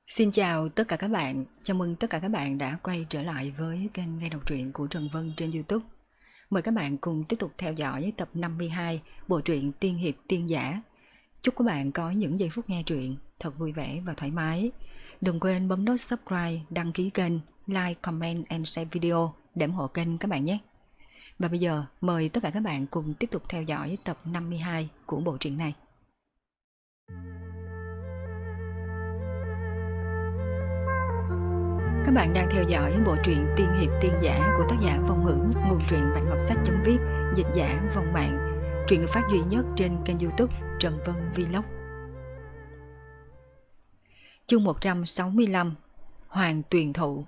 Xin chào tất cả các bạn, chào mừng tất cả các bạn đã quay trở lại với kênh nghe đọc truyện của Trần Vân trên YouTube. Mời các bạn cùng tiếp tục theo dõi tập 52 bộ truyện Tiên Hiệp Tiên Giả. Chúc các bạn có những giây phút nghe truyện thật vui vẻ và thoải mái. Đừng quên bấm nút subscribe, đăng ký kênh, like, comment and share video để ủng hộ kênh các bạn nhé. Và bây giờ mời tất cả các bạn cùng tiếp tục theo dõi tập 52 của bộ truyện này. Các bạn đang theo dõi bộ truyện Tiên Hiệp Tiên Giả của tác giả Phong Ngữ, nguồn truyện Bạch Ngọc Sách.viết, dịch giả Vong Mạng. Truyện được phát duy nhất trên kênh YouTube Trần Vân Vlog. Chương 165: Hoàng Tuyền Thụ.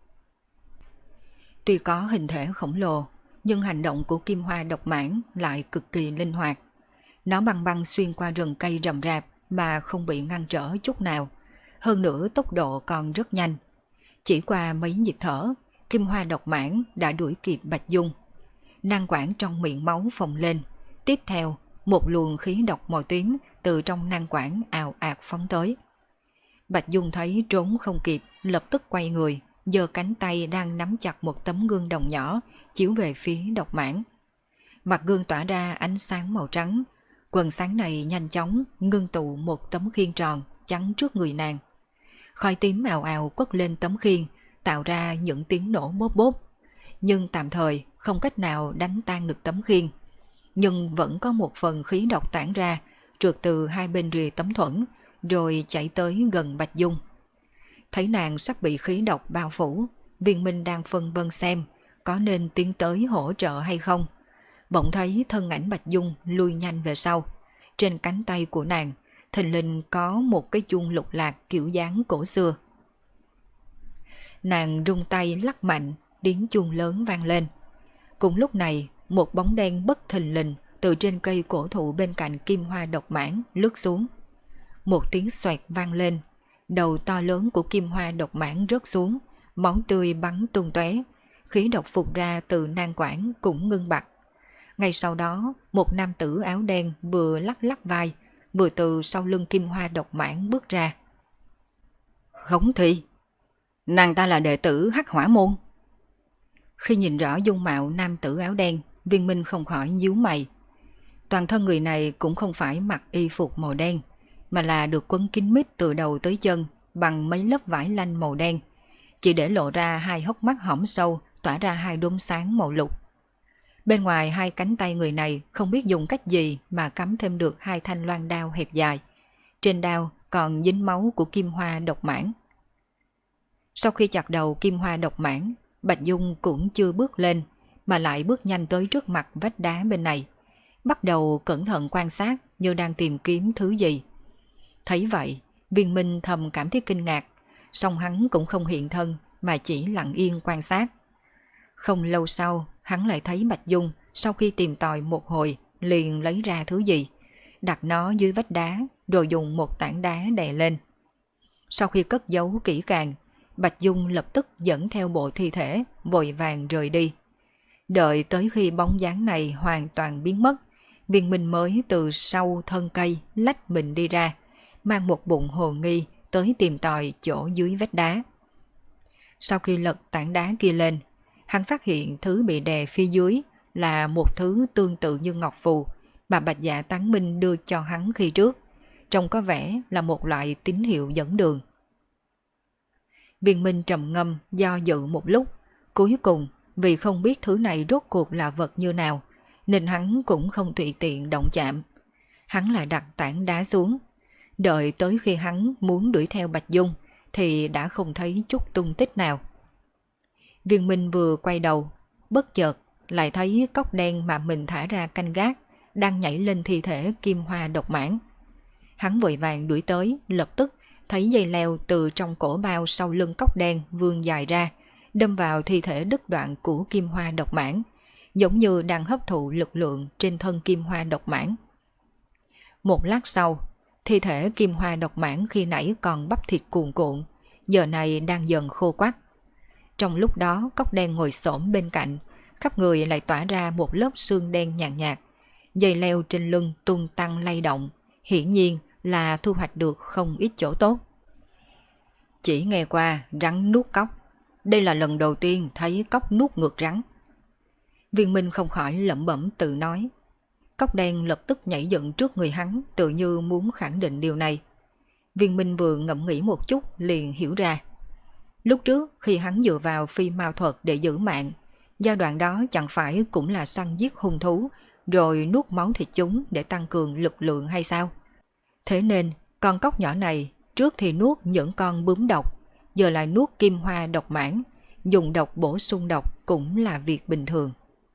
Tuy có hình thể khổng lồ, nhưng hành động của Kim Hoa Độc Mãng lại cực kỳ linh hoạt. Nó băng băng xuyên qua rừng cây rậm rạp mà không bị ngăn trở chút nào. Hơn nữa tốc độ còn rất nhanh. Chỉ qua mấy nhịp thở, Kim Hoa Độc Mãng đã đuổi kịp Bạch Dung. Năng quản trong miệng máu phồng lên. Tiếp theo, một luồng khí độc màu tím từ trong năng quản ào ạt phóng tới. Bạch Dung thấy trốn không kịp, lập tức quay người, giơ cánh tay đang nắm chặt một tấm gương đồng nhỏ, chiếu về phía Độc Mãng. Mặt gương tỏa ra ánh sáng màu trắng. Quần sáng này nhanh chóng ngưng tụ một tấm khiên tròn chắn trước người nàng. Khói tím ào ào quất lên tấm khiên, tạo ra những tiếng nổ bốp bốp. Nhưng tạm thời không cách nào đánh tan được tấm khiên. Nhưng vẫn có một phần khí độc tản ra, trượt từ hai bên rìa tấm thuẫn, rồi chạy tới gần Bạch Dung. Thấy nàng sắp bị khí độc bao phủ, Viên Minh đang phân vân xem có nên tiến tới hỗ trợ hay không. Bỗng thấy thân ảnh Bạch Dung lui nhanh về sau. Trên cánh tay của nàng thình lình có một cái chuông lục lạc kiểu dáng cổ xưa. Nàng rung tay lắc mạnh, tiếng chuông lớn vang lên. Cùng lúc này, một bóng đen bất thình lình từ trên cây cổ thụ bên cạnh Kim Hoa Độc Mãng lướt xuống. Một tiếng xoẹt vang lên, đầu to lớn của Kim Hoa Độc Mãng rớt xuống, máu tươi bắn tung tóe, khí độc phụt ra từ nang quản cũng ngưng bặt. Ngay sau đó, một nam tử áo đen vừa lắc lắc vai, vừa từ sau lưng Kim Hoa Độc Mãng bước ra. Khống Thị, nàng ta là đệ tử Hắc Hỏa Môn. Khi nhìn rõ dung mạo nam tử áo đen, Viên Minh không khỏi nhíu mày. Toàn thân người này cũng không phải mặc y phục màu đen, mà là được quấn kín mít từ đầu tới chân bằng mấy lớp vải lanh màu đen, chỉ để lộ ra hai hốc mắt hõm sâu tỏa ra hai đốm sáng màu lục. Bên ngoài hai cánh tay người này không biết dùng cách gì mà cắm thêm được hai thanh loan đao hẹp dài. Trên đao còn dính máu của Kim Hoa Độc Mãng. Sau khi chặt đầu Kim Hoa Độc Mãng, Bạch Dung cũng chưa bước lên, mà lại bước nhanh tới trước mặt vách đá bên này. Bắt đầu cẩn thận quan sát như đang tìm kiếm thứ gì. Thấy vậy, Viên Minh thầm cảm thấy kinh ngạc, song hắn cũng không hiện thân mà chỉ lặng yên quan sát. Không lâu sau, hắn lại thấy Bạch Dung sau khi tìm tòi một hồi liền lấy ra thứ gì, đặt nó dưới vách đá rồi dùng một tảng đá đè lên. Sau khi cất giấu kỹ càng, Bạch Dung lập tức dẫn theo bộ thi thể vội vàng rời đi. Đợi tới khi bóng dáng này hoàn toàn biến mất, Viên Minh mới từ sau thân cây lách mình đi ra, mang một bụng hồ nghi tới tìm tòi chỗ dưới vách đá. Sau khi lật tảng đá kia lên, hắn phát hiện thứ bị đè phía dưới là một thứ tương tự như ngọc phù mà Bạch Dạ Tán Minh đưa cho hắn khi trước, trông có vẻ là một loại tín hiệu dẫn đường. Viên Minh trầm ngâm do dự một lúc, cuối cùng vì không biết thứ này rốt cuộc là vật như nào, nên hắn cũng không tùy tiện động chạm. Hắn lại đặt tảng đá xuống, đợi tới khi hắn muốn đuổi theo Bạch Dung thì đã không thấy chút tung tích nào. Viên Minh vừa quay đầu, bất chợt lại thấy cóc đen mà mình thả ra canh gác đang nhảy lên thi thể Kim Hoa Độc Mãng. Hắn vội vàng đuổi tới, lập tức thấy dây leo từ trong cổ bao sau lưng cóc đen vươn dài ra, đâm vào thi thể đứt đoạn của Kim Hoa Độc Mãng, giống như đang hấp thụ lực lượng trên thân Kim Hoa Độc Mãng. Một lát sau, thi thể Kim Hoa Độc Mãng khi nãy còn bắp thịt cuồn cuộn, giờ này đang dần khô quắt. Trong lúc đó, cóc đen ngồi xổm bên cạnh, khắp người lại tỏa ra một lớp xương đen nhàn nhạt, dây leo trên lưng tung tăng lay động, hiển nhiên là thu hoạch được không ít chỗ tốt. Chỉ nghe qua rắn nuốt cóc, đây là lần đầu tiên thấy cóc nuốt ngược rắn. Viên Minh không khỏi lẩm bẩm tự nói. Cóc đen lập tức nhảy dựng trước người hắn, tự như muốn khẳng định điều này. Viên Minh vừa ngẫm nghĩ một chút liền hiểu ra. Lúc trước khi hắn dựa vào phi mao thuật để giữ mạng, giai đoạn đó chẳng phải cũng là săn giết hung thú rồi nuốt máu thịt chúng để tăng cường lực lượng hay sao? Thế nên con cóc nhỏ này trước thì nuốt những con bướm độc, giờ lại nuốt kim hoa độc mãng, dùng độc bổ sung độc cũng là việc bình thường.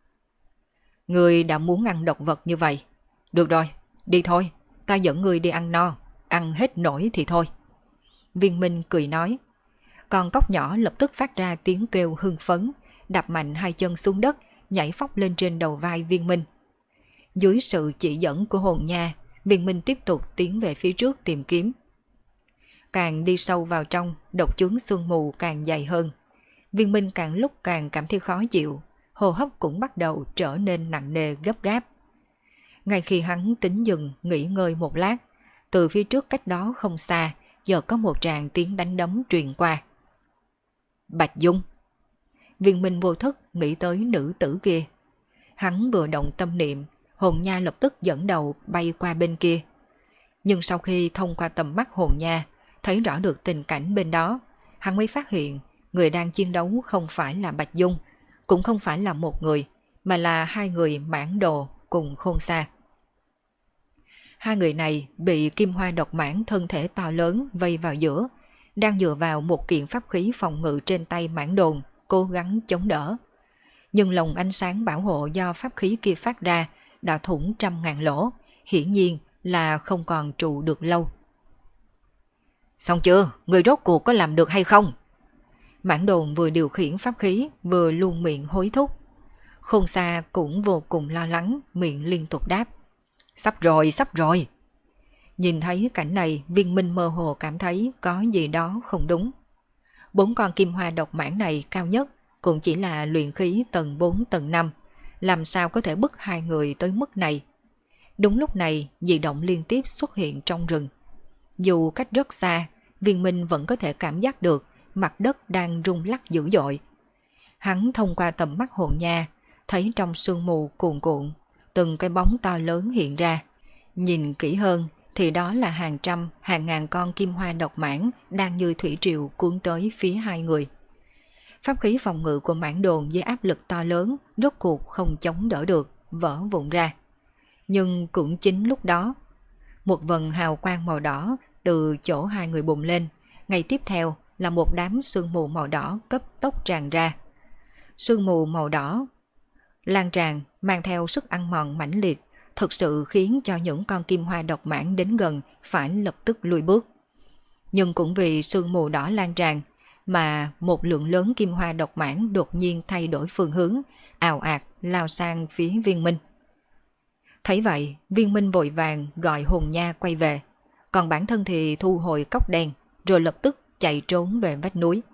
Ngươi đã muốn ăn độc vật như vậy. Được rồi, đi thôi, ta dẫn ngươi đi ăn no, ăn hết nổi thì thôi. Viên Minh cười nói. Con cóc nhỏ lập tức phát ra tiếng kêu hưng phấn, đạp mạnh hai chân xuống đất, nhảy phóc lên trên đầu vai Viên Minh. Dưới sự chỉ dẫn của hồn nha, Viên Minh tiếp tục tiến về phía trước tìm kiếm. Càng đi sâu vào trong, độc chướng sương mù càng dày hơn. Viên Minh càng lúc càng cảm thấy khó chịu, hô hấp cũng bắt đầu trở nên nặng nề gấp gáp. Ngay khi hắn tính dừng nghỉ ngơi một lát, từ phía trước cách đó không xa, giờ có một tràng tiếng đánh đấm truyền qua. Bạch Dung. Viên Minh vô thức nghĩ tới nữ tử kia. Hắn vừa động tâm niệm, hồn nha lập tức dẫn đầu bay qua bên kia. Nhưng sau khi thông qua tầm mắt hồn nha, thấy rõ được tình cảnh bên đó, hắn mới phát hiện người đang chiến đấu không phải là Bạch Dung, cũng không phải là một người, mà là hai người mãng đồ cùng Khôn Sa. Hai người này bị kim hoa độc mãng thân thể to lớn vây vào giữa, đang dựa vào một kiện pháp khí phòng ngự trên tay mãng đồn, cố gắng chống đỡ. Nhưng lồng ánh sáng bảo hộ do pháp khí kia phát ra đã thủng trăm ngàn lỗ, hiển nhiên là không còn trụ được lâu. Xong chưa? Người rốt cuộc có làm được hay không? Mãng đồn vừa điều khiển pháp khí vừa luôn miệng hối thúc. Khôn Sa cũng vô cùng lo lắng, miệng liên tục đáp. Sắp rồi, sắp rồi. Nhìn thấy cảnh này, Viên Minh mơ hồ cảm thấy có gì đó không đúng. 4 con kim hoa độc mãng này cao nhất cũng chỉ là luyện khí tầng 4 tầng 5, làm sao có thể bức hai người tới mức này. Đúng lúc này, dị động liên tiếp xuất hiện trong rừng. Dù cách rất xa, Viên Minh vẫn có thể cảm giác được mặt đất đang rung lắc dữ dội. Hắn thông qua tầm mắt hồn nha, thấy trong sương mù cuồn cuộn, từng cái bóng to lớn hiện ra. Nhìn kỹ hơn thì đó là hàng trăm, hàng ngàn con kim hoa độc mãng đang như thủy triều cuốn tới phía hai người. Pháp khí phòng ngự của mãng đồn với áp lực to lớn rốt cuộc không chống đỡ được, vỡ vụn ra. Nhưng cũng chính lúc đó, một vần hào quang màu đỏ từ chỗ hai người bùng lên, ngay tiếp theo là một đám sương mù màu đỏ cấp tốc tràn ra. Sương mù màu đỏ lan tràn mang theo sức ăn mòn mãnh liệt, thực sự khiến cho những con kim hoa độc mãng đến gần phải lập tức lùi bước. Nhưng cũng vì sương mù đỏ lan tràn mà một lượng lớn kim hoa độc mãng đột nhiên thay đổi phương hướng, ào ạt lao sang phía Viên Minh. Thấy vậy, Viên Minh vội vàng gọi hồn nha quay về, còn bản thân thì thu hồi cốc đen, rồi lập tức chạy trốn về vách núi.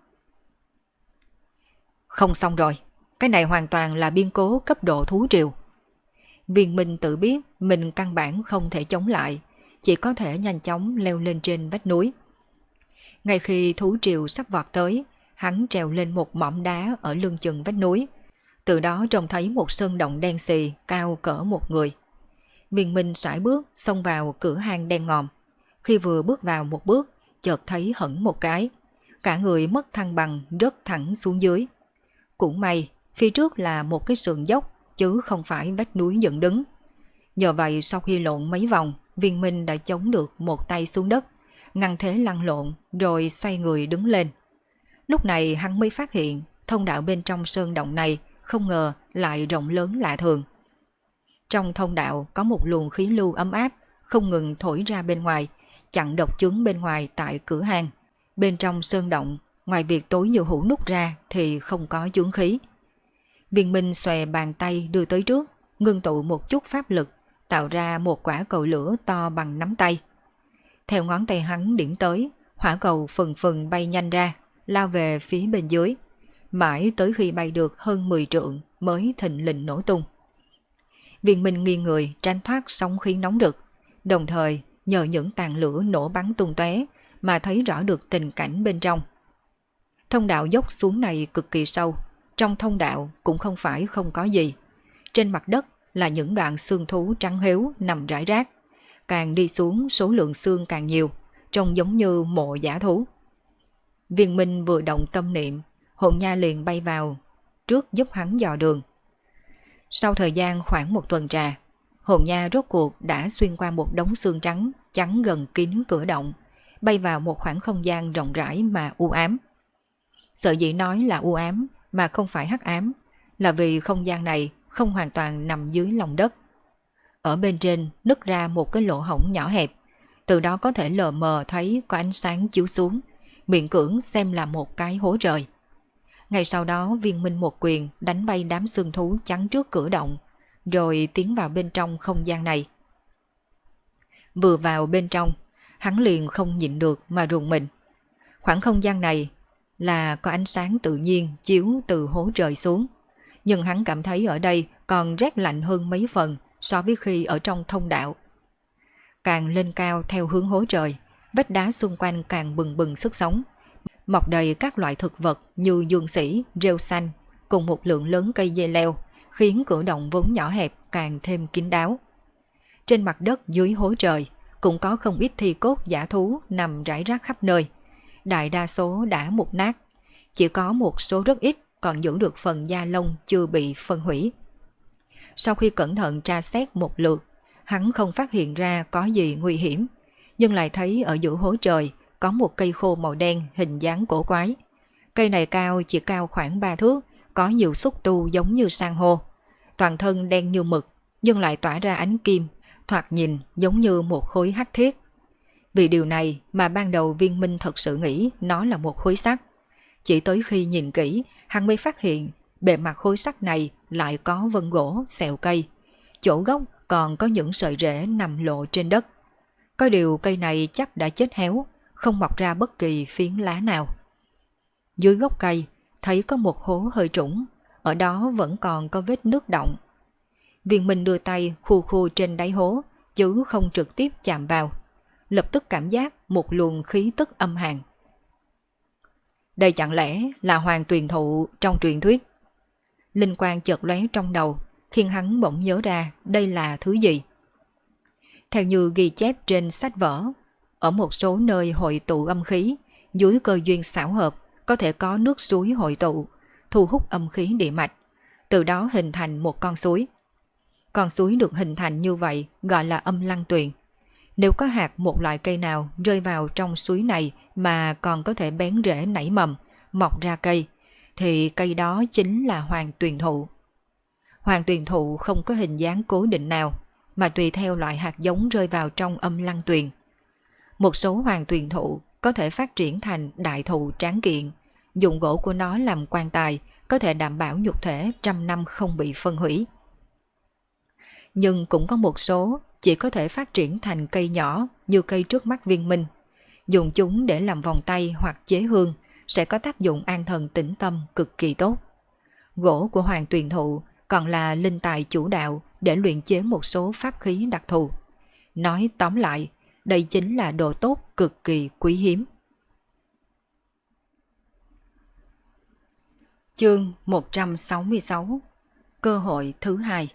Không xong rồi, cái này hoàn toàn là biên cố cấp độ thú triều. Viên Minh tự biết mình căn bản không thể chống lại, chỉ có thể nhanh chóng leo lên trên vách núi. Ngay khi thú triều sắp vọt tới, hắn trèo lên một mỏm đá ở lưng chừng vách núi. Từ đó trông thấy một sơn động đen xì cao cỡ một người. Viên Minh sải bước xông vào cửa hang đen ngòm. Khi vừa bước vào một bước, chợt thấy hẫng một cái. Cả người mất thăng bằng rớt thẳng xuống dưới. Cũng may, phía trước là một cái sườn dốc, chứ không phải vách núi dựng đứng. Nhờ vậy sau khi lộn mấy vòng, Viên Minh đã chống được một tay xuống đất, ngăn thế lăn lộn rồi xoay người đứng lên. Lúc này hắn mới phát hiện thông đạo bên trong sơn động này không ngờ lại rộng lớn lạ thường. Trong thông đạo có một luồng khí lưu ấm áp không ngừng thổi ra bên ngoài, chặn độc chướng bên ngoài tại cửa hang. Bên trong sơn động, ngoài việc tối như hũ nút ra thì không có chướng khí. Viên Minh xòe bàn tay đưa tới trước, ngưng tụ một chút pháp lực, tạo ra một quả cầu lửa to bằng nắm tay. Theo ngón tay hắn điểm tới, hỏa cầu phần phần bay nhanh ra, lao về phía bên dưới. Mãi tới khi bay được hơn 10 trượng mới thình lình nổ tung. Viên Minh nghiêng người tránh thoát sóng khí nóng rực, đồng thời nhờ những tàn lửa nổ bắn tung tóe mà thấy rõ được tình cảnh bên trong. Thông đạo dốc xuống này cực kỳ sâu, trong thông đạo cũng không phải không có gì. Trên mặt đất là những đoạn xương thú trắng héo nằm rải rác. Càng đi xuống số lượng xương càng nhiều, trông giống như mộ dã thú. Viên Minh vừa động tâm niệm, hồn nha liền bay vào, trước giúp hắn dò đường. Sau thời gian khoảng một tuần trà, hồn nha rốt cuộc đã xuyên qua một đống xương trắng chắn gần kín cửa động, bay vào một khoảng không gian rộng rãi mà u ám. Sở dĩ nói là u ám mà không phải hắc ám là vì không gian này không hoàn toàn nằm dưới lòng đất. Ở bên trên nứt ra một cái lỗ hổng nhỏ hẹp, từ đó có thể lờ mờ thấy có ánh sáng chiếu xuống, miễn cưỡng xem là một cái hố trời. Ngay sau đó Viên Minh một quyền đánh bay đám xương thú chắn trước cửa động, rồi tiến vào bên trong không gian này. Vừa vào bên trong, hắn liền không nhịn được mà rùng mình. Khoảng không gian này là có ánh sáng tự nhiên chiếu từ hố trời xuống, nhưng hắn cảm thấy ở đây còn rét lạnh hơn mấy phần so với khi ở trong thông đạo. Càng lên cao theo hướng hố trời, vách đá xung quanh càng bừng bừng sức sống, mọc đầy các loại thực vật như dương sỉ, rêu xanh, cùng một lượng lớn cây dây leo, khiến cửa động vốn nhỏ hẹp càng thêm kín đáo. Trên mặt đất dưới hố trời cũng có không ít thi cốt dã thú nằm rải rác khắp nơi. Đại đa số đã mục nát, chỉ có một số rất ít còn giữ được phần da lông chưa bị phân hủy. Sau khi cẩn thận tra xét một lượt, hắn không phát hiện ra có gì nguy hiểm, nhưng lại thấy ở giữa hố trời có một cây khô màu đen hình dáng cổ quái. Cây này cao chỉ cao khoảng 3 thước, có nhiều xúc tu giống như san hô. Toàn thân đen như mực, nhưng lại tỏa ra ánh kim, thoạt nhìn giống như một khối hắc thiết. Vì điều này mà ban đầu Viên Minh thật sự nghĩ nó là một khối sắt. Chỉ tới khi nhìn kỹ, hắn mới phát hiện bề mặt khối sắt này lại có vân gỗ, xẹo cây. Chỗ gốc còn có những sợi rễ nằm lộ trên đất. Có điều cây này chắc đã chết héo, không mọc ra bất kỳ phiến lá nào. Dưới gốc cây, thấy có một hố hơi trũng, ở đó vẫn còn có vết nước đọng. Viên Minh đưa tay khu khu trên đáy hố, chứ không trực tiếp chạm vào. Lập tức cảm giác một luồng khí tức âm hàn. Đây chẳng lẽ là hoàng tuyền thụ trong truyền thuyết? Linh quang chợt lóe trong đầu, khiến hắn bỗng nhớ ra đây là thứ gì. Theo như ghi chép trên sách vở, ở một số nơi hội tụ âm khí, dưới cơ duyên xảo hợp có thể có nước suối hội tụ, thu hút âm khí địa mạch, từ đó hình thành một con suối. Con suối được hình thành như vậy gọi là âm lăng tuyền. Nếu có hạt một loại cây nào rơi vào trong suối này mà còn có thể bén rễ nảy mầm, mọc ra cây, thì cây đó chính là hoàng tuyền thụ. Hoàng tuyền thụ không có hình dáng cố định nào, mà tùy theo loại hạt giống rơi vào trong âm lăng tuyền. Một số hoàng tuyền thụ có thể phát triển thành đại thụ tráng kiện, dùng gỗ của nó làm quan tài, có thể đảm bảo nhục thể trăm năm không bị phân hủy. Nhưng cũng có một số chỉ có thể phát triển thành cây nhỏ như cây trước mắt Viên Minh. Dùng chúng để làm vòng tay hoặc chế hương sẽ có tác dụng an thần tĩnh tâm cực kỳ tốt. Gỗ của hoàng tuyền thụ còn là linh tài chủ đạo để luyện chế một số pháp khí đặc thù. Nói tóm lại, đây chính là đồ tốt cực kỳ quý hiếm. Chương 166. Cơ hội thứ hai.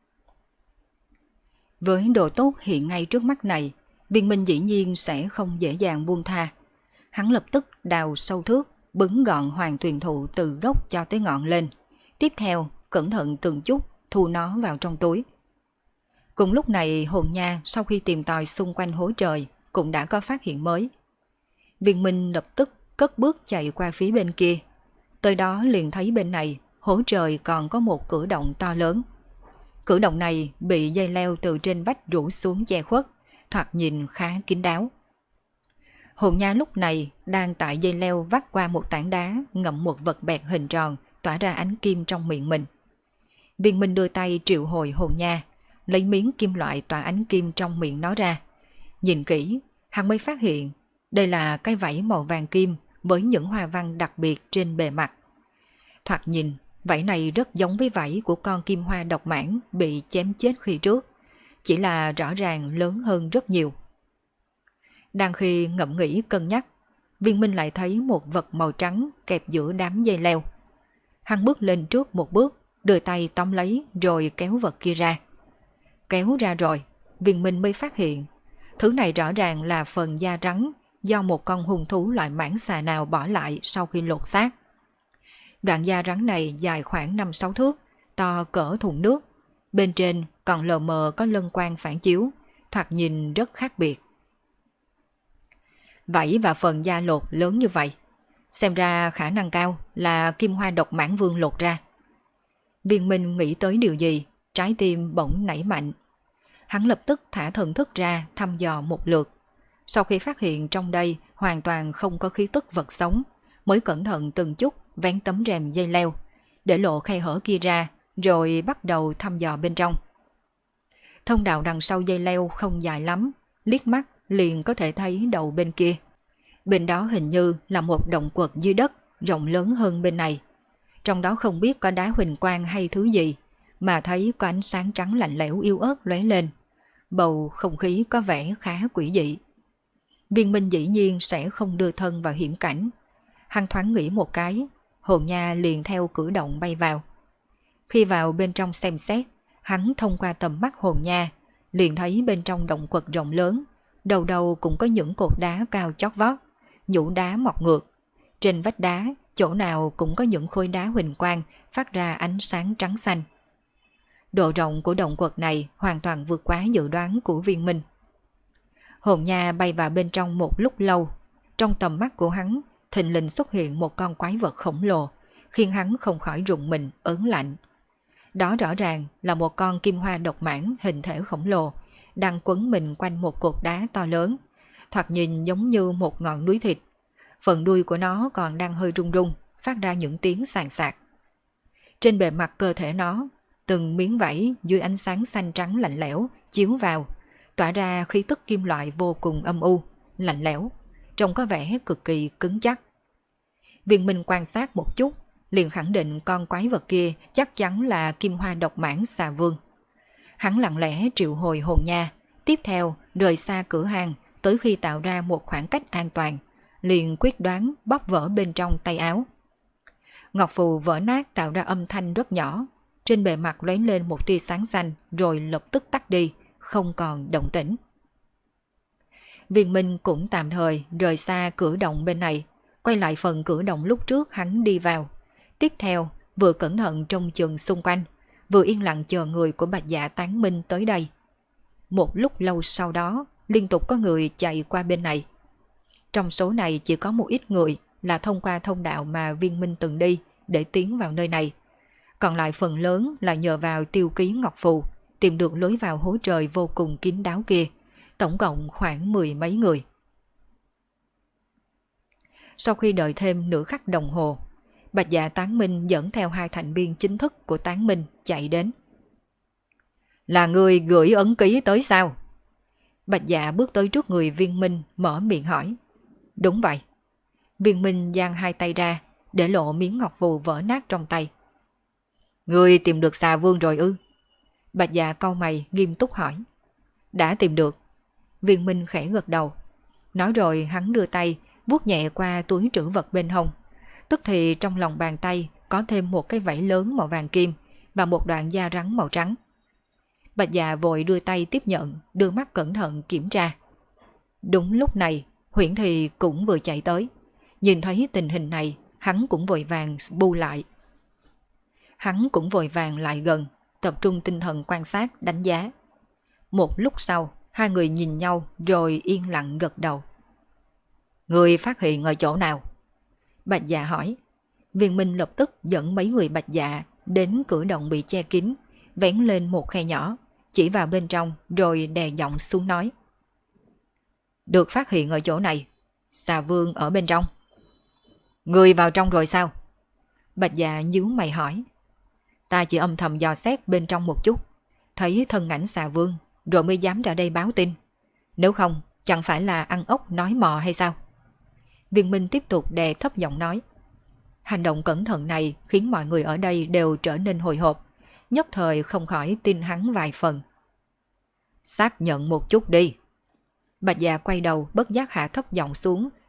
Với đồ tốt hiện ngay trước mắt này, Viên Minh dĩ nhiên sẽ không dễ dàng buông tha. Hắn lập tức đào sâu thước, bứng gọn hoàng tuyền thụ từ gốc cho tới ngọn lên. Tiếp theo, cẩn thận từng chút thu nó vào trong túi. Cùng lúc này hồn nha sau khi tìm tòi xung quanh hố trời cũng đã có phát hiện mới. Viên Minh lập tức cất bước chạy qua phía bên kia. Tới đó liền thấy bên này hố trời còn có một cửa động to lớn. Cửa động này bị dây leo từ trên vách rủ xuống che khuất, thoạt nhìn khá kín đáo. Hồn nha lúc này đang tại dây leo vắt qua một tảng đá ngậm một vật bẹt hình tròn tỏa ra ánh kim trong miệng mình. Viên Minh đưa tay triệu hồi hồn nha, lấy miếng kim loại tỏa ánh kim trong miệng nó ra. Nhìn kỹ, hắn mới phát hiện đây là cái vảy màu vàng kim với những hoa văn đặc biệt trên bề mặt. Thoạt nhìn, vảy này rất giống với vảy của con kim hoa độc mãng bị chém chết khi trước, chỉ là rõ ràng lớn hơn rất nhiều. Đang khi ngẫm nghĩ cân nhắc, Viên Minh lại thấy một vật màu trắng kẹp giữa đám dây leo. Hắn bước lên trước một bước, đưa tay tóm lấy rồi kéo vật kia ra. Kéo ra rồi, Viên Minh mới phát hiện thứ này rõ ràng là phần da rắn do một con hung thú loại mãng xà nào bỏ lại sau khi lột xác. Đoạn da rắn này dài khoảng 5-6 thước, to cỡ thùng nước. Bên trên còn lờ mờ có lân quang phản chiếu, thoạt nhìn rất khác biệt. Vảy và phần da lột lớn như vậy, xem ra khả năng cao là kim hoa độc mãng vương lột ra. Viên Minh nghĩ tới điều gì, trái tim bỗng nảy mạnh. Hắn lập tức thả thần thức ra thăm dò một lượt. Sau khi phát hiện trong đây hoàn toàn không có khí tức vật sống, mới cẩn thận từng chút vén tấm rèm dây leo, để lộ khe hở kia ra, rồi bắt đầu thăm dò bên trong. Thông đạo đằng sau dây leo không dài lắm, liếc mắt liền có thể thấy đầu bên kia. Bên đó hình như là một động quật dưới đất, rộng lớn hơn bên này. Trong đó không biết có đá huỳnh quang hay thứ gì, mà thấy có ánh sáng trắng lạnh lẽo yếu ớt lóe lên. Bầu không khí có vẻ khá quỷ dị. Viên Minh dĩ nhiên sẽ không đưa thân vào hiểm cảnh. Hắn thoáng nghĩ một cái, hồn nha liền theo cử động bay vào. Khi vào bên trong xem xét, hắn thông qua tầm mắt hồn nha, liền thấy bên trong động quật rộng lớn, đầu đầu cũng có những cột đá cao chót vót, nhũ đá mọc ngược. Trên vách đá, chỗ nào cũng có những khối đá huỳnh quang phát ra ánh sáng trắng xanh. Độ rộng của động quật này hoàn toàn vượt quá dự đoán của Viên Minh. Hồn nha bay vào bên trong một lúc lâu, trong tầm mắt của hắn thình lình xuất hiện một con quái vật khổng lồ, khiến hắn không khỏi rùng mình ớn lạnh. Đó rõ ràng là một con kim hoa độc mãng hình thể khổng lồ, đang quấn mình quanh một cột đá to lớn, thoạt nhìn giống như một ngọn núi thịt. Phần đuôi của nó còn đang hơi rung rung, phát ra những tiếng sàn sạc. Trên bề mặt cơ thể nó, từng miếng vảy dưới ánh sáng xanh trắng lạnh lẽo chiếu vào, tỏa ra khí tức kim loại vô cùng âm u, lạnh lẽo, trông có vẻ cực kỳ cứng chắc. Viên Minh quan sát một chút, liền khẳng định con quái vật kia chắc chắn là kim hoa độc mãng xà vương. Hắn lặng lẽ triệu hồi hồn nha, tiếp theo rời xa cửa hàng tới khi tạo ra một khoảng cách an toàn, liền quyết đoán bóp vỡ bên trong tay áo. Ngọc phù vỡ nát tạo ra âm thanh rất nhỏ, trên bề mặt lóe lên một tia sáng xanh rồi lập tức tắt đi, không còn động tĩnh. Viên Minh cũng tạm thời rời xa cửa động bên này, quay lại phần cửa động lúc trước hắn đi vào. Tiếp theo, vừa cẩn thận trông chừng xung quanh, vừa yên lặng chờ người của Bạch Dạ Tán Minh tới đây. Một lúc lâu sau đó, liên tục có người chạy qua bên này. Trong số này chỉ có một ít người là thông qua thông đạo mà Viên Minh từng đi để tiến vào nơi này. Còn lại phần lớn là nhờ vào tiêu ký Ngọc Phù, tìm được lối vào hố trời vô cùng kín đáo kia, tổng cộng khoảng 10 mấy người. Sau khi đợi thêm nửa khắc đồng hồ, Bạch Dạ Tán Minh dẫn theo 2 thành viên chính thức của Tán Minh chạy đến. Là người gửi ấn ký tới sao? Bạch Dạ bước tới trước người Viên Minh mở miệng hỏi. Đúng vậy. Viên Minh giang 2 tay ra, để lộ miếng ngọc phù vỡ nát trong tay. Người tìm được xà vương rồi ư? Bạch Dạ cau mày nghiêm túc hỏi. Đã tìm được. Viên Minh khẽ gật đầu. Nói rồi hắn đưa tay vuốt nhẹ qua túi trữ vật bên hông. Tức thì trong lòng bàn tay có thêm một cái vảy lớn màu vàng kim và một đoạn da rắn màu trắng. Bạch Dạ vội đưa tay tiếp nhận, đưa mắt cẩn thận kiểm tra. Đúng lúc này, Huyễn Thì cũng vừa chạy tới. Nhìn thấy tình hình này, hắn cũng vội vàng bu lại. Hắn cũng vội vàng lại gần, tập trung tinh thần quan sát, đánh giá. Một lúc sau, 2 người nhìn nhau rồi yên lặng gật đầu. Người phát hiện ở chỗ nào? Bạch Dạ hỏi. Viên Minh lập tức dẫn mấy người Bạch Dạ đến cửa động bị che kín, vén lên một khe nhỏ, chỉ vào bên trong rồi đè giọng xuống nói. Được phát hiện ở chỗ này, xà vương ở bên trong. Người vào trong rồi sao? Bạch Dạ nhíu mày hỏi. Ta chỉ âm thầm dò xét bên trong một chút, thấy thân ảnh xà vương rồi mới dám ra đây báo tin. Nếu không, chẳng phải là ăn ốc nói mò hay sao? Viên Minh tiếp tục đè thấp giọng nói. Hành động cẩn thận này khiến mọi người ở đây đều trở nên hồi hộp, nhất thời không khỏi tin hắn vài phần. Xác nhận một chút đi. Bạch Dạ quay đầu bất giác hạ thấp giọng xuống,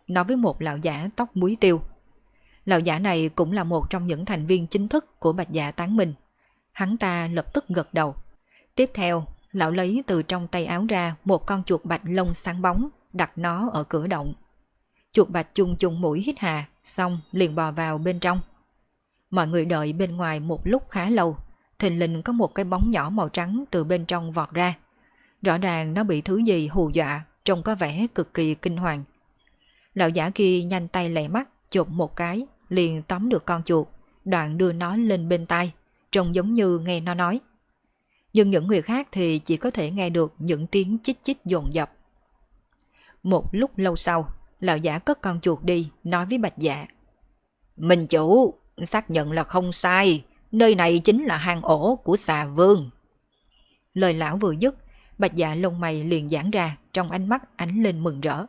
nói với một lão giả tóc muối tiêu. Lão giả này cũng là một trong những thành viên chính thức của Bạch Dạ Tán Minh. Hắn ta lập tức gật đầu. Tiếp theo, lão lấy từ trong tay áo ra một con chuột bạch lông sáng bóng, đặt nó ở cửa động. Chuột bạch chung chung mũi hít hà, xong liền bò vào bên trong. Mọi người đợi bên ngoài một lúc khá lâu, thình lình có một cái bóng nhỏ màu trắng từ bên trong vọt ra. Rõ ràng nó bị thứ gì hù dọa, trông có vẻ cực kỳ kinh hoàng. Lão giả kia nhanh tay lẹ mắt, chộp một cái, liền tóm được con chuột, đoạn đưa nó lên bên tai, trông giống như nghe nó nói. Nhưng những người khác thì chỉ có thể nghe được những tiếng chích chích dồn dập. Một lúc lâu sau, lão giả cất con chuột đi, nói với Bạch Dạ. Minh chủ, xác nhận là không sai, nơi này chính là hang ổ của xà vương. Lời lão vừa dứt, Bạch Dạ lông mày liền giãn ra, trong ánh mắt ánh lên mừng rỡ.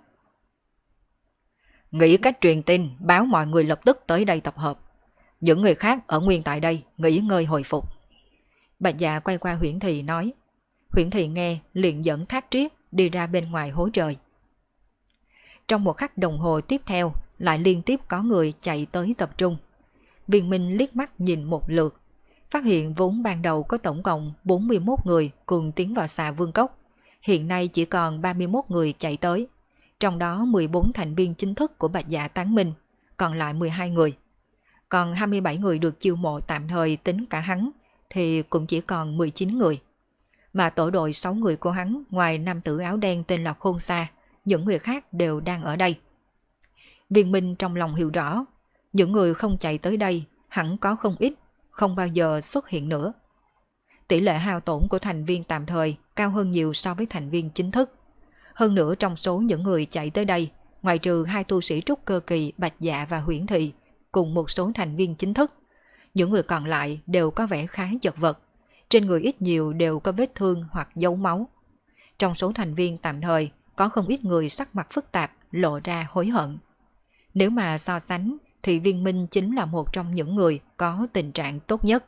Nghĩ cách truyền tin, báo mọi người lập tức tới đây tập hợp. Những người khác ở nguyên tại đây, nghỉ ngơi hồi phục. Bạch Dạ quay qua Huyễn Thị nói. Huyễn Thị nghe, liền dẫn Thác Triết đi ra bên ngoài hố trời. Trong một khắc đồng hồ tiếp theo, lại liên tiếp có người chạy tới tập trung. Viên Minh liếc mắt nhìn một lượt, phát hiện vốn ban đầu có tổng cộng 41 người cùng tiến vào xà vương cốc. Hiện nay chỉ còn 31 người chạy tới, trong đó 14 thành viên chính thức của Bạch Dạ Tán Minh, còn lại 12 người. Còn 27 người được chiêu mộ tạm thời tính cả hắn thì cũng chỉ còn 19 người. Mà tổ đội 6 người của hắn, ngoài nam tử áo đen tên là Khôn Sa, những người khác đều đang ở đây. Viên Minh trong lòng hiểu rõ, những người không chạy tới đây hẳn có không ít, không bao giờ xuất hiện nữa. Tỷ lệ hao tổn của thành viên tạm thời cao hơn nhiều so với thành viên chính thức. Hơn nữa trong số những người chạy tới đây, ngoại trừ 2 tu sĩ trúc cơ kỳ Bạch Dạ và Huyễn Thị, cùng một số thành viên chính thức, những người còn lại đều có vẻ khá chật vật, trên người ít nhiều đều có vết thương hoặc dấu máu. Trong số thành viên tạm thời, có không ít người sắc mặt phức tạp, lộ ra hối hận. Nếu mà so sánh, thì Viên Minh chính là một trong những người có tình trạng tốt nhất.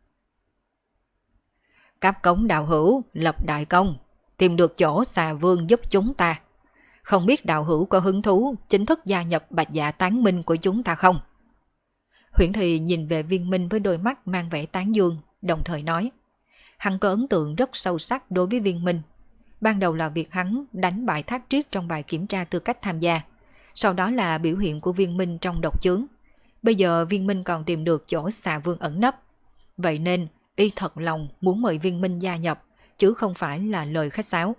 Cáp cống đạo hữu lập đại công, tìm được chỗ xà vương giúp chúng ta. Không biết đạo hữu có hứng thú chính thức gia nhập Bạch Dạ Tán Minh của chúng ta không? Huyễn Thị nhìn về Viên Minh với đôi mắt mang vẻ tán dương, đồng thời nói. Hắn có ấn tượng rất sâu sắc đối với Viên Minh. Ban đầu là việc hắn đánh bại Thác Triết trong bài kiểm tra tư cách tham gia, sau đó là biểu hiện của Viên Minh trong độc chướng. Bây giờ Viên Minh còn tìm được chỗ xà vương ẩn nấp. Vậy nên y thật lòng muốn mời Viên Minh gia nhập, chứ không phải là lời khách sáo.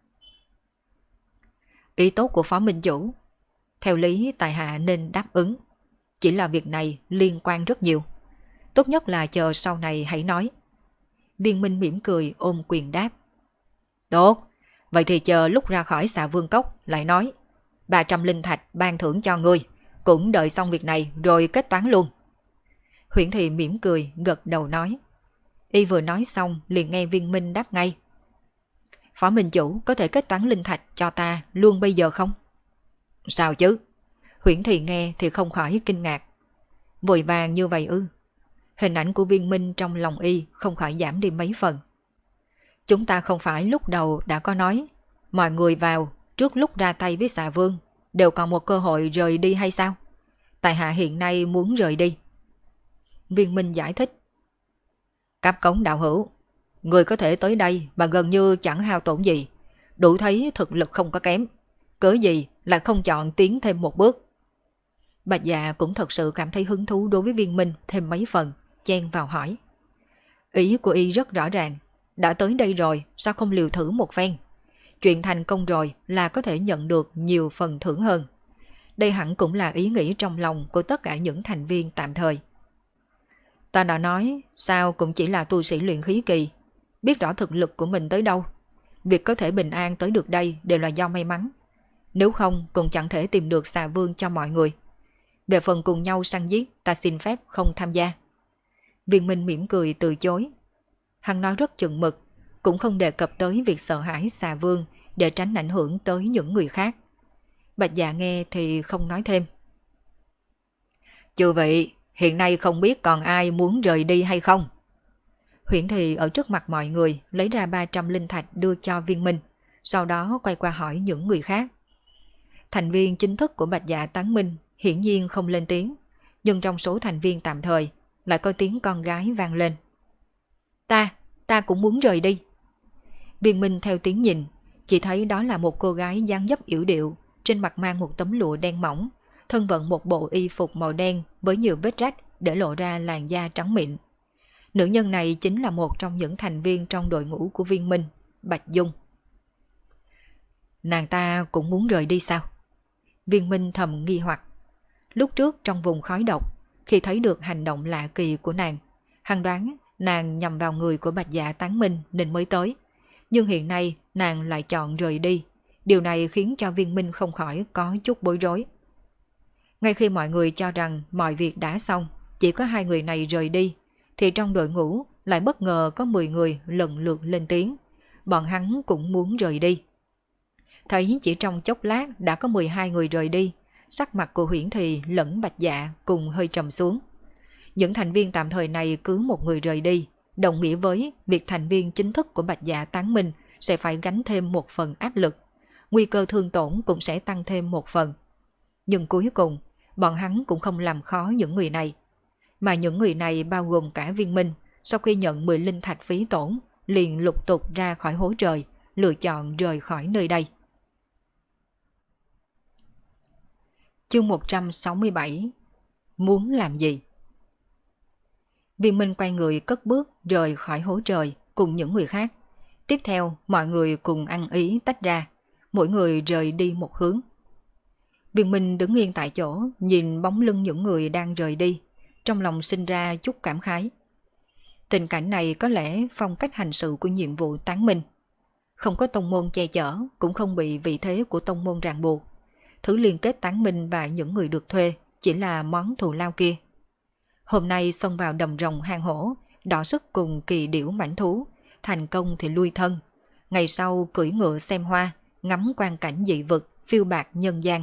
Ý tốt của Phó Minh Chủ, theo lý tại hạ nên đáp ứng. Chỉ là việc này liên quan rất nhiều, tốt nhất là chờ sau này hãy nói. Viên Minh mỉm cười ôm quyền đáp. Tốt, vậy thì chờ lúc ra khỏi xà vương cốc lại nói. 300 linh thạch ban thưởng cho ngươi, cũng đợi xong việc này rồi kết toán luôn. Huyễn Thị mỉm cười gật đầu nói. Y vừa nói xong liền nghe Viên Minh đáp ngay. Phó Minh Chủ có thể kết toán linh thạch cho ta luôn bây giờ không? Sao chứ? Huyễn Thị nghe thì không khỏi kinh ngạc. Vội vàng như vậy ư? Hình ảnh của Viên Minh trong lòng y không khỏi giảm đi mấy phần. Chúng ta không phải lúc đầu đã có nói mọi người vào trước lúc ra tay với xà vương đều còn một cơ hội rời đi hay sao? Tại hạ hiện nay muốn rời đi. Viên Minh giải thích. Cáp cống đạo hữu, người có thể tới đây mà gần như chẳng hao tổn gì, đủ thấy thực lực không có kém, cớ gì lại không chọn tiến thêm một bước. Bạch Dạ cũng thật sự cảm thấy hứng thú đối với Viên Minh thêm mấy phần, chen vào hỏi. Ý của y rất rõ ràng, đã tới đây rồi sao không liều thử một phen? Chuyện thành công rồi là có thể nhận được nhiều phần thưởng hơn. Đây hẳn cũng là ý nghĩ trong lòng của tất cả những thành viên tạm thời. Ta đã nói, sao cũng chỉ là tu sĩ luyện khí kỳ, biết rõ thực lực của mình tới đâu. Việc có thể bình an tới được đây đều là do may mắn. Nếu không cũng chẳng thể tìm được xà vương cho mọi người. Về phần cùng nhau săn giết, ta xin phép không tham gia. Viên Minh mỉm cười từ chối. Hắn nói rất chừng mực, cũng không đề cập tới việc sợ hãi xà vương để tránh ảnh hưởng tới những người khác. Bạch Dạ nghe thì không nói thêm. Chư vị, hiện nay không biết còn ai muốn rời đi hay không? Huyễn Thị ở trước mặt mọi người lấy ra 300 linh thạch đưa cho Viên Minh, sau đó quay qua hỏi những người khác. Thành viên chính thức của Bạch Dạ Tán Minh hiển nhiên không lên tiếng, nhưng trong số thành viên tạm thời lại có tiếng con gái vang lên. Ta cũng muốn rời đi. Viên Minh theo tiếng nhìn, chỉ thấy đó là một cô gái dáng dấp yểu điệu, trên mặt mang một tấm lụa đen mỏng, thân vận một bộ y phục màu đen với nhiều vết rách để lộ ra làn da trắng mịn. Nữ nhân này chính là một trong những thành viên trong đội ngũ của Viên Minh, Bạch Dung. Nàng ta cũng muốn rời đi sao? Viên Minh thầm nghi hoặc. Lúc trước trong vùng khói độc, khi thấy được hành động lạ kỳ của nàng, hắn đoán nàng nhằm vào người của Bạch Dạ Tán Minh nên mới tới. Nhưng hiện nay nàng lại chọn rời đi. Điều này khiến cho Viên Minh không khỏi có chút bối rối. Ngay khi mọi người cho rằng mọi việc đã xong, chỉ có 2 người này rời đi, thì trong đội ngũ lại bất ngờ có 10 người lần lượt lên tiếng. Bọn hắn cũng muốn rời đi. Thấy chỉ trong chốc lát đã có 12 người rời đi, sắc mặt của Huyễn Thì lẫn Bạch Dạ cùng hơi trầm xuống. Những thành viên tạm thời này cứ một người rời đi, đồng nghĩa với việc thành viên chính thức của Bạch Dạ Tán Minh sẽ phải gánh thêm một phần áp lực. Nguy cơ thương tổn cũng sẽ tăng thêm một phần. Nhưng cuối cùng, bọn hắn cũng không làm khó những người này. Mà những người này bao gồm cả Viên Minh, sau khi nhận 10 linh thạch phí tổn, liền lục tục ra khỏi hố trời, lựa chọn rời khỏi nơi đây. Chương 167. Muốn làm gì? Viên Minh quay người cất bước rời khỏi hố trời cùng những người khác. Tiếp theo, mọi người cùng ăn ý tách ra, mỗi người rời đi một hướng. Viên Minh đứng yên tại chỗ, nhìn bóng lưng những người đang rời đi, trong lòng sinh ra chút cảm khái. Tình cảnh này có lẽ phong cách hành sự của nhiệm vụ tán minh. Không có tông môn che chở, cũng không bị vị thế của tông môn ràng buộc. Thứ liên kết tán minh và những người được thuê chỉ là món thù lao kia. Hôm nay xông vào đầm rồng hang hổ, đọ sức cùng kỳ điểu mãnh thú, thành công thì lui thân. Ngày sau cưỡi ngựa xem hoa, ngắm quang cảnh dị vực, phiêu bạt nhân gian.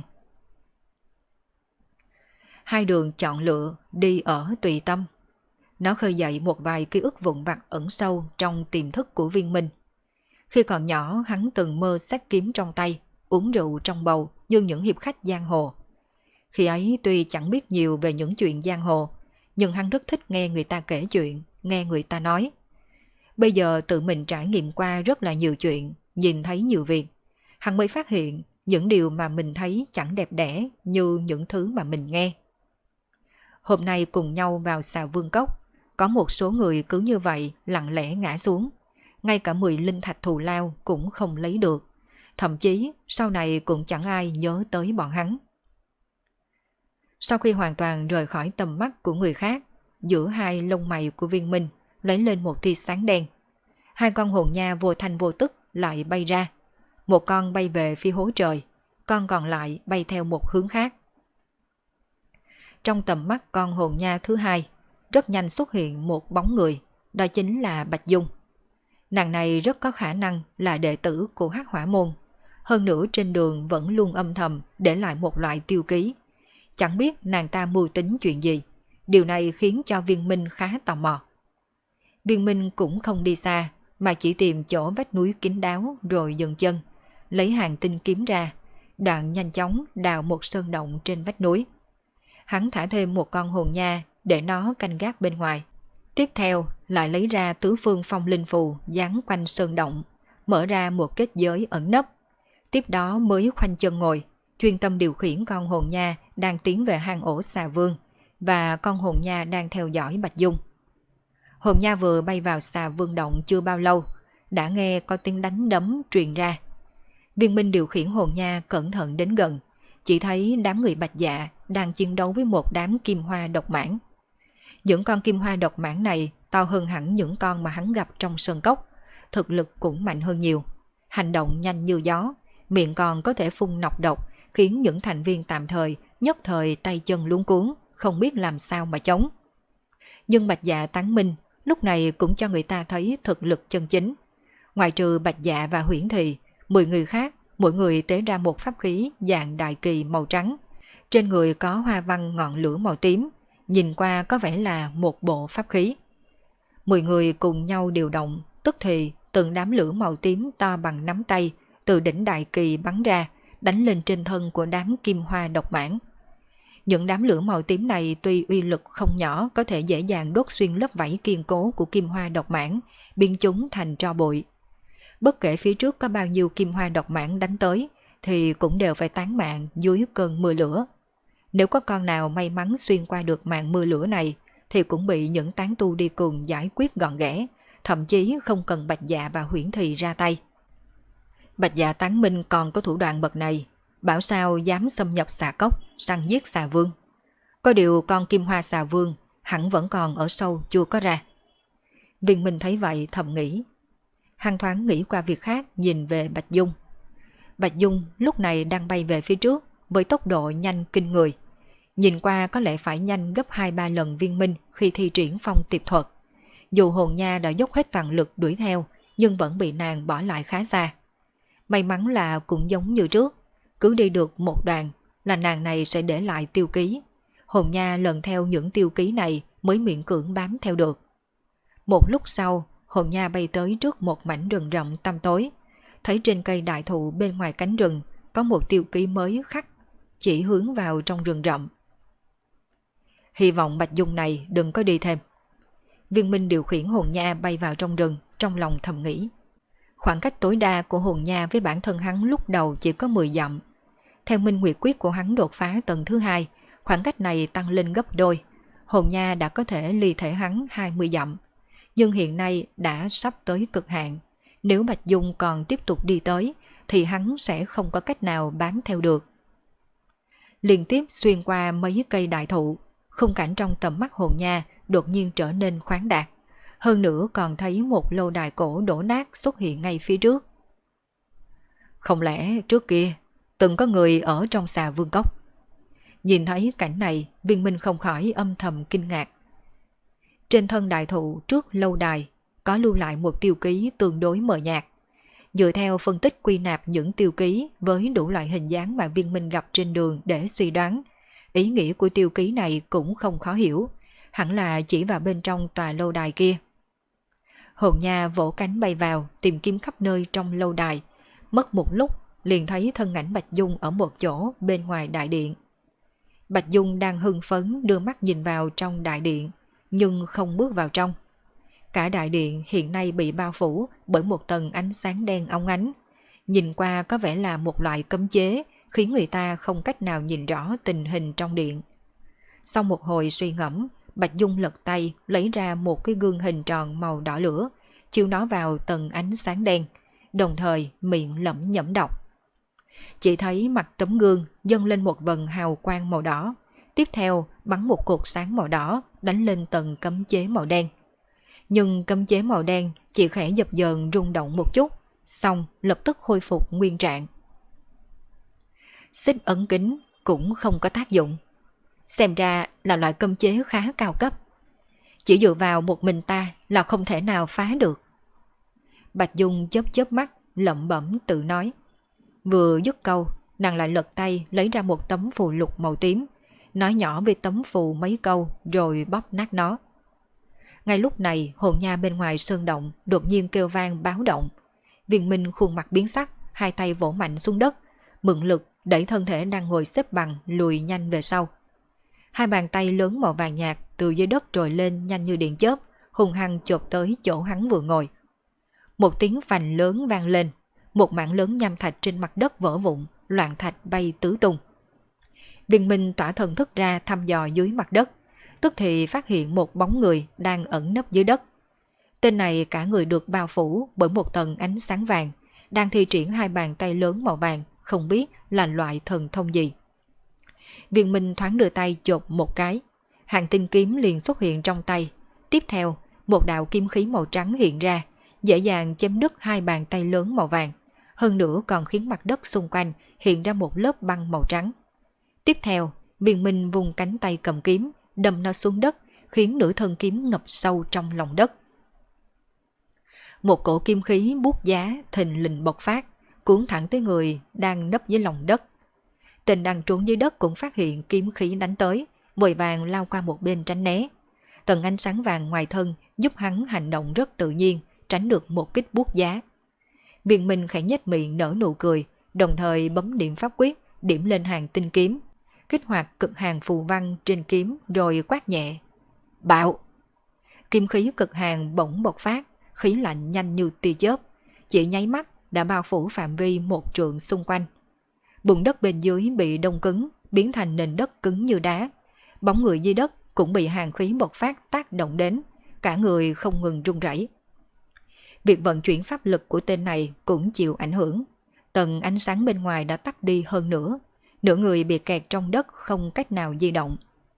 2 đường chọn lựa, đi ở tùy tâm. Nó khơi dậy một vài ký ức vụn vặt ẩn sâu trong tiềm thức của Viên Minh. Khi còn nhỏ, hắn từng mơ xách kiếm trong tay, uống rượu trong bầu như những hiệp khách giang hồ. Khi ấy tuy chẳng biết nhiều về những chuyện giang hồ, nhưng hắn rất thích nghe người ta kể chuyện, nghe người ta nói. Bây giờ tự mình trải nghiệm qua rất là nhiều chuyện, nhìn thấy nhiều việc, hắn mới phát hiện những điều mà mình thấy chẳng đẹp đẽ như những thứ mà mình nghe. Hôm nay cùng nhau vào Xà Vương Cốc, có một số người cứ như vậy lặng lẽ ngã xuống, ngay cả 10 linh thạch thù lao cũng không lấy được, thậm chí sau này cũng chẳng ai nhớ tới bọn hắn. Sau khi hoàn toàn rời khỏi tầm mắt của người khác, giữa 2 lông mày của Viên Minh lấy lên một tia sáng đen. 2 con hồn nha vô thanh vô tức lại bay ra. Một con bay về phía hố trời, con còn lại bay theo một hướng khác. Trong tầm mắt con hồn nha thứ 2, rất nhanh xuất hiện một bóng người, đó chính là Bạch Dung. Nàng này rất có khả năng là đệ tử của Hắc Hỏa Môn, hơn nữa trên đường vẫn luôn âm thầm để lại một loại tiêu ký. Chẳng biết nàng ta mưu tính chuyện gì, điều này khiến cho Viên Minh khá tò mò. Viên Minh cũng không đi xa, mà chỉ tìm chỗ vách núi kín đáo rồi dừng chân, lấy hàng tinh kiếm ra, đoạn nhanh chóng đào một sơn động trên vách núi. Hắn thả thêm một con hồn nha để nó canh gác bên ngoài. Tiếp theo lại lấy ra tứ phương phong linh phù dán quanh sơn động, mở ra một kết giới ẩn nấp. Tiếp đó mới khoanh chân ngồi, chuyên tâm điều khiển con hồn nha đang tiến về hang ổ Xà Vương và con hồn nha đang theo dõi Bạch Dung. Hồn nha vừa bay vào Xà Vương động chưa bao lâu, đã nghe có tiếng đánh đấm truyền ra. Viên Minh điều khiển hồn nha cẩn thận đến gần, chỉ thấy đám người Bạch Dạ đang chiến đấu với một đám kim hoa độc mãng. Những con kim hoa độc mãng này to hơn hẳn những con mà hắn gặp trong sơn cốc, thực lực cũng mạnh hơn nhiều, hành động nhanh như gió, miệng còn có thể phun nọc độc, khiến những thành viên tạm thời nhất thời tay chân luống cuống, không biết làm sao mà chống. Nhưng Bạch Dạ Tán Minh lúc này cũng cho người ta thấy thực lực chân chính. Ngoài trừ Bạch Dạ và Huyễn Thì, 10 người khác, mỗi người tế ra một pháp khí dạng đại kỳ màu trắng. Trên người có hoa văn ngọn lửa màu tím, nhìn qua có vẻ là một bộ pháp khí. 10 người cùng nhau điều động, tức thì từng đám lửa màu tím to bằng nắm tay từ đỉnh đại kỳ bắn ra, đánh lên trên thân của đám kim hoa độc mãng. Những đám lửa màu tím này tuy uy lực không nhỏ, có thể dễ dàng đốt xuyên lớp vảy kiên cố của kim hoa độc mãng, biến chúng thành tro bụi. Bất kể phía trước có bao nhiêu kim hoa độc mãng đánh tới, thì cũng đều phải tán mạng dưới cơn mưa lửa. Nếu có con nào may mắn xuyên qua được màn mưa lửa này, thì cũng bị những tán tu đi cùng giải quyết gọn ghẽ, thậm chí không cần Bạch Dạ và Huyễn Thì ra tay. Bạch Dạ Tán Minh còn có thủ đoạn bậc này, bảo sao dám xâm nhập xà cốc, săn giết xà vương. Có điều con kim hoa xà vương hẳn vẫn còn ở sâu chưa có ra. Viên Minh thấy vậy thầm nghĩ. Hắn thoáng nghĩ qua việc khác, nhìn về Bạch Dung. Bạch Dung lúc này đang bay về phía trước với tốc độ nhanh kinh người. Nhìn qua có lẽ phải nhanh gấp 2-3 lần Viên Minh khi thi triển phong tiệp thuật. Dù hồn nha đã dốc hết toàn lực đuổi theo, nhưng vẫn bị nàng bỏ lại khá xa. May mắn là cũng giống như trước, cứ đi được một đoạn là nàng này sẽ để lại tiêu ký. Hồn nha lần theo những tiêu ký này mới miễn cưỡng bám theo được. Một lúc sau, hồn nha bay tới trước một mảnh rừng rậm tăm tối. Thấy trên cây đại thụ bên ngoài cánh rừng có một tiêu ký mới khắc, chỉ hướng vào trong rừng rậm. Hy vọng Bạch Dung này đừng có đi thêm. Viên Minh điều khiển hồn nha bay vào trong rừng, trong lòng thầm nghĩ. Khoảng cách tối đa của hồn nha với bản thân hắn lúc đầu chỉ có 10 dặm. Theo minh nguyệt quyết của hắn đột phá tầng thứ 2, khoảng cách này tăng lên gấp đôi. Hồn nha đã có thể ly thể hắn 20 dặm. Nhưng hiện nay đã sắp tới cực hạn. Nếu Bạch Dung còn tiếp tục đi tới, thì hắn sẽ không có cách nào bám theo được. Liên tiếp xuyên qua mấy cây đại thụ, khung cảnh trong tầm mắt hồn nha đột nhiên trở nên khoáng đạt. Hơn nữa còn thấy một lâu đài cổ đổ nát xuất hiện ngay phía trước. Không lẽ trước kia từng có người ở trong xà vương cốc? Nhìn thấy cảnh này, Viên Minh không khỏi âm thầm kinh ngạc. Trên thân đại thụ trước lâu đài có lưu lại một tiêu ký tương đối mờ nhạt. Dựa theo phân tích quy nạp những tiêu ký với đủ loại hình dáng mà Viên Minh gặp trên đường để suy đoán, ý nghĩa của tiêu ký này cũng không khó hiểu, hẳn là chỉ vào bên trong tòa lâu đài kia. Hồn nha vỗ cánh bay vào, tìm kiếm khắp nơi trong lâu đài. Mất một lúc, liền thấy thân ảnh Bạch Dung ở một chỗ bên ngoài đại điện. Bạch Dung đang hưng phấn đưa mắt nhìn vào trong đại điện, nhưng không bước vào trong. Cả đại điện hiện nay bị bao phủ bởi một tầng ánh sáng đen óng ánh. Nhìn qua có vẻ là một loại cấm chế, khiến người ta không cách nào nhìn rõ tình hình trong điện. Sau một hồi suy ngẫm, Bạch Dung lật tay lấy ra một cái gương hình tròn màu đỏ lửa, chiếu nó vào tầng ánh sáng đen, đồng thời miệng lẩm nhẩm đọc. Chỉ thấy mặt tấm gương dâng lên một vầng hào quang màu đỏ, tiếp theo bắn một cột sáng màu đỏ đánh lên tầng cấm chế màu đen. Nhưng cấm chế màu đen chỉ khẽ dập dờn rung động một chút, xong lập tức khôi phục nguyên trạng. Xích ấn kính cũng không có tác dụng. Xem ra là loại cấm chế khá cao cấp. Chỉ dựa vào một mình ta là không thể nào phá được. Bạch Dung chớp chớp mắt, lẩm bẩm tự nói. Vừa dứt câu, nàng lại lật tay lấy ra một tấm phù lục màu tím, nói nhỏ về tấm phù mấy câu rồi bóp nát nó. Ngay lúc này, hồn nha bên ngoài sơn động đột nhiên kêu vang báo động. Viên Minh khuôn mặt biến sắc, hai tay vỗ mạnh xuống đất, mượn lực đẩy thân thể đang ngồi xếp bằng lùi nhanh về sau. Hai bàn tay lớn màu vàng nhạt từ dưới đất trồi lên nhanh như điện chớp, hung hăng chộp tới chỗ hắn vừa ngồi. Một tiếng phành lớn vang lên, một mảng lớn nham thạch trên mặt đất vỡ vụn, loạn thạch bay tứ tung. Viên Minh tỏa thần thức ra thăm dò dưới mặt đất, tức thì phát hiện một bóng người đang ẩn nấp dưới đất. Tên này cả người được bao phủ bởi một tầng ánh sáng vàng, đang thi triển hai bàn tay lớn màu vàng, không biết là loại thần thông gì. Viên Minh thoáng đưa tay chộp một cái, hàng tinh kiếm liền xuất hiện trong tay. Tiếp theo, một đạo kim khí màu trắng hiện ra, dễ dàng chém đứt hai bàn tay lớn màu vàng, hơn nữa còn khiến mặt đất xung quanh hiện ra một lớp băng màu trắng. Tiếp theo, Viên Minh vùng cánh tay cầm kiếm, đâm nó xuống đất, khiến nửa thân kiếm ngập sâu trong lòng đất. Một cổ kim khí buốt giá thình lình bộc phát, cuốn thẳng tới người đang nấp dưới lòng đất. Tên đang trốn dưới đất cũng phát hiện kiếm khí đánh tới, vội vàng lao qua một bên tránh né. Tầng ánh sáng vàng ngoài thân giúp hắn hành động rất tự nhiên, tránh được một kích buốt giá. Viên Minh khẽ nhếch miệng nở nụ cười, đồng thời bấm điểm pháp quyết, điểm lên hàng tinh kiếm, kích hoạt cực hàng phù văn trên kiếm rồi quát nhẹ. Bạo! Kim khí cực hàng bỗng bộc phát, khí lạnh nhanh như tia chớp, chỉ nháy mắt đã bao phủ phạm vi 1 trượng xung quanh. Bùn đất bên dưới bị đông cứng, biến thành nền đất cứng như đá. Bóng người dưới đất cũng bị hàn khí bộc phát tác động đến, cả người không ngừng run rẩy. Việc vận chuyển pháp lực của tên này cũng chịu ảnh hưởng. Tầng ánh sáng bên ngoài đã tắt đi hơn nữa, nửa người bị kẹt trong đất không cách nào di động.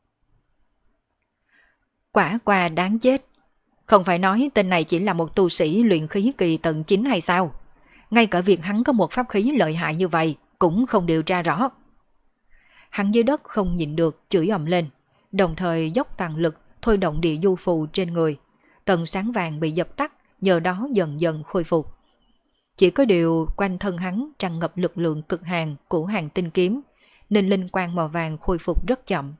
Quả qua đáng chết. Không phải nói tên này chỉ là một tu sĩ luyện khí kỳ tầng 9 hay sao? Ngay cả việc hắn có một pháp khí lợi hại như vậy cũng không điều tra rõ. Hắn dưới đất không nhịn được chửi ầm lên, đồng thời dốc toàn lực thôi động địa du phù trên người. Tầng sáng vàng bị dập tắt, nhờ đó dần dần khôi phục. Chỉ có điều quanh thân hắn tràn ngập lực lượng cực hàn của hàng tinh kiếm, nên linh quang màu vàng khôi phục rất chậm.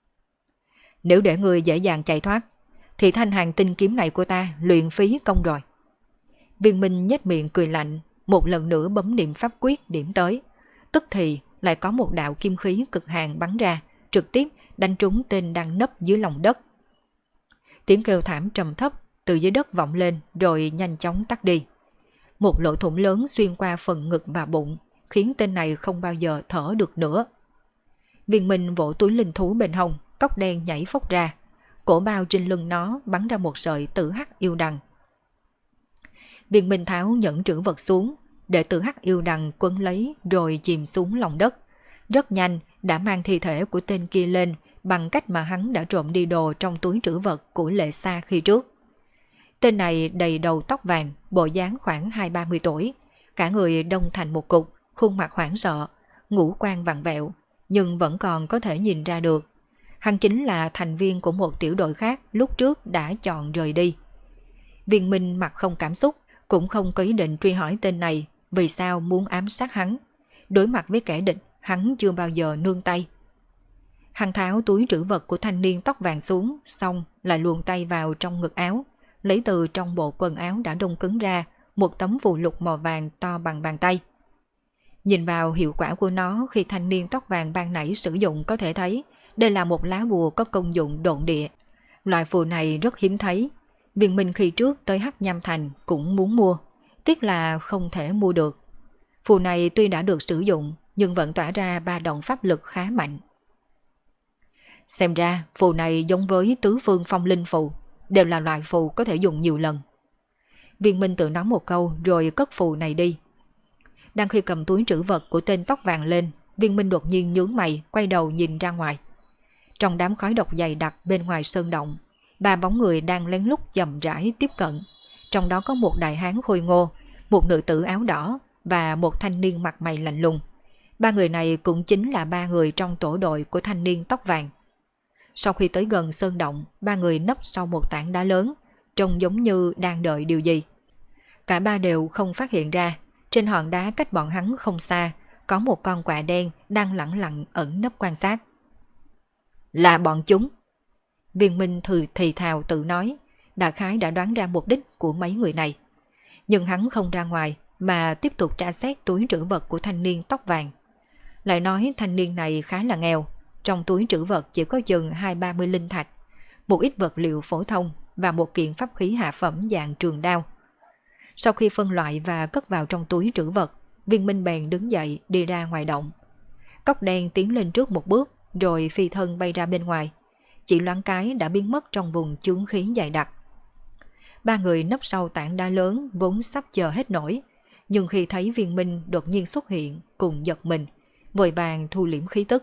Nếu để người dễ dàng chạy thoát, thì thanh hàng tinh kiếm này của ta luyện phí công rồi. Viên Minh nhếch miệng cười lạnh, một lần nữa bấm niệm pháp quyết điểm tới. Tức thì lại có một đạo kim khí cực hàn bắn ra, trực tiếp đánh trúng tên đang nấp dưới lòng đất. Tiếng kêu thảm trầm thấp từ dưới đất vọng lên rồi nhanh chóng tắt đi. Một lỗ thủng lớn xuyên qua phần ngực và bụng, khiến tên này không bao giờ thở được nữa. Viên Minh vỗ túi linh thú bên hông, cốc đen nhảy phốc ra. Cổ bao trên lưng nó bắn ra một sợi tử hắc yêu đằng. Viên Minh tháo nhẫn trữ vật xuống, để tử hắc yêu đằng quấn lấy rồi chìm xuống lòng đất. Rất nhanh đã mang thi thể của tên kia lên bằng cách mà hắn đã trộm đi đồ trong túi trữ vật của Lệ Sa khi trước. Tên này đầy đầu tóc vàng, bộ dáng khoảng 20-30 tuổi, cả người đông thành một cục, khuôn mặt hoảng sợ, ngũ quan vặn vẹo, nhưng vẫn còn có thể nhìn ra được. Hắn chính là thành viên của một tiểu đội khác lúc trước đã chọn rời đi. Viên Minh mặt không cảm xúc, cũng không có ý định truy hỏi tên này vì sao muốn ám sát hắn. Đối mặt với kẻ địch, hắn chưa bao giờ nương tay. Hắn tháo túi trữ vật của thanh niên tóc vàng xuống, xong lại luồn tay vào trong ngực áo, lấy từ trong bộ quần áo đã đông cứng ra một tấm phù lục màu vàng to bằng bàn tay. Nhìn vào hiệu quả của nó khi thanh niên tóc vàng ban nãy sử dụng có thể thấy đây là một lá bùa có công dụng độn địa. Loại phù này rất hiếm thấy. Viên Minh khi trước tới Hắc Nham Thành cũng muốn mua, tiếc là không thể mua được. Phù này tuy đã được sử dụng nhưng vẫn tỏa ra ba động pháp lực khá mạnh. Xem ra phù này giống với tứ phương phong linh phù, đều là loại phù có thể dùng nhiều lần. Viên Minh tự nói một câu rồi cất phù này đi. Đang khi cầm túi trữ vật của tên tóc vàng lên, Viên Minh đột nhiên nhướng mày quay đầu nhìn ra ngoài. Trong đám khói độc dày đặc bên ngoài sơn động, ba bóng người đang lén lút chậm rãi tiếp cận. Trong đó có một đại hán khôi ngô, một nữ tử áo đỏ và một thanh niên mặt mày lạnh lùng. Ba người này cũng chính là ba người trong tổ đội của thanh niên tóc vàng. Sau khi tới gần sơn động, ba người nấp sau một tảng đá lớn, trông giống như đang đợi điều gì. Cả ba đều không phát hiện ra, trên hòn đá cách bọn hắn không xa, có một con quạ đen đang lẳng lặng ẩn nấp quan sát. Là bọn chúng. Viên Minh thì thào tự nói, đại khái đã đoán ra mục đích của mấy người này. Nhưng hắn không ra ngoài mà tiếp tục tra xét túi trữ vật của thanh niên tóc vàng. Lại nói thanh niên này khá là nghèo, trong túi trữ vật chỉ có chừng 20-30 linh thạch, một ít vật liệu phổ thông và một kiện pháp khí hạ phẩm dạng trường đao. Sau khi phân loại và cất vào trong túi trữ vật, Viên Minh bèn đứng dậy đi ra ngoài động. Cốc đen tiến lên trước một bước rồi phi thân bay ra bên ngoài, chỉ loáng cái đã biến mất trong vùng chướng khí dày đặc. Ba người nấp sau tảng đá lớn vốn sắp chờ hết nổi, nhưng khi thấy Viên Minh đột nhiên xuất hiện cùng giật mình, vội vàng thu liễm khí tức.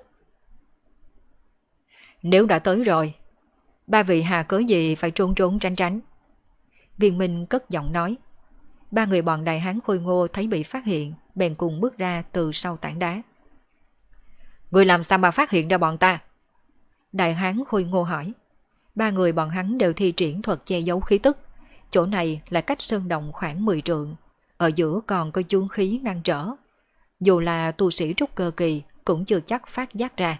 Nếu đã tới rồi, ba vị hà cớ gì phải trốn trốn tránh tránh? Viên Minh cất giọng nói. Ba người bọn đại hán khôi ngô thấy bị phát hiện, bèn cùng bước ra từ sau tảng đá. Người làm sao mà phát hiện ra bọn ta? Đại hán khôi ngô hỏi. Ba người bọn hắn đều thi triển thuật che giấu khí tức. Chỗ này là cách sơn động khoảng 10 trượng, ở giữa còn có chướng khí ngăn trở. Dù là tu sĩ trúc cơ kỳ cũng chưa chắc phát giác ra.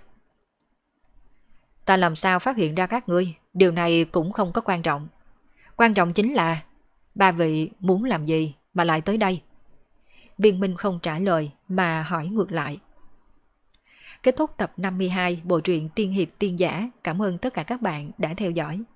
Ta làm sao phát hiện ra các ngươi, điều này cũng không có quan trọng. Quan trọng chính là ba vị muốn làm gì mà lại tới đây? Viên Minh không trả lời mà hỏi ngược lại. Kết thúc tập 52 bộ truyện Tiên Hiệp Tiên Giả. Cảm ơn tất cả các bạn đã theo dõi.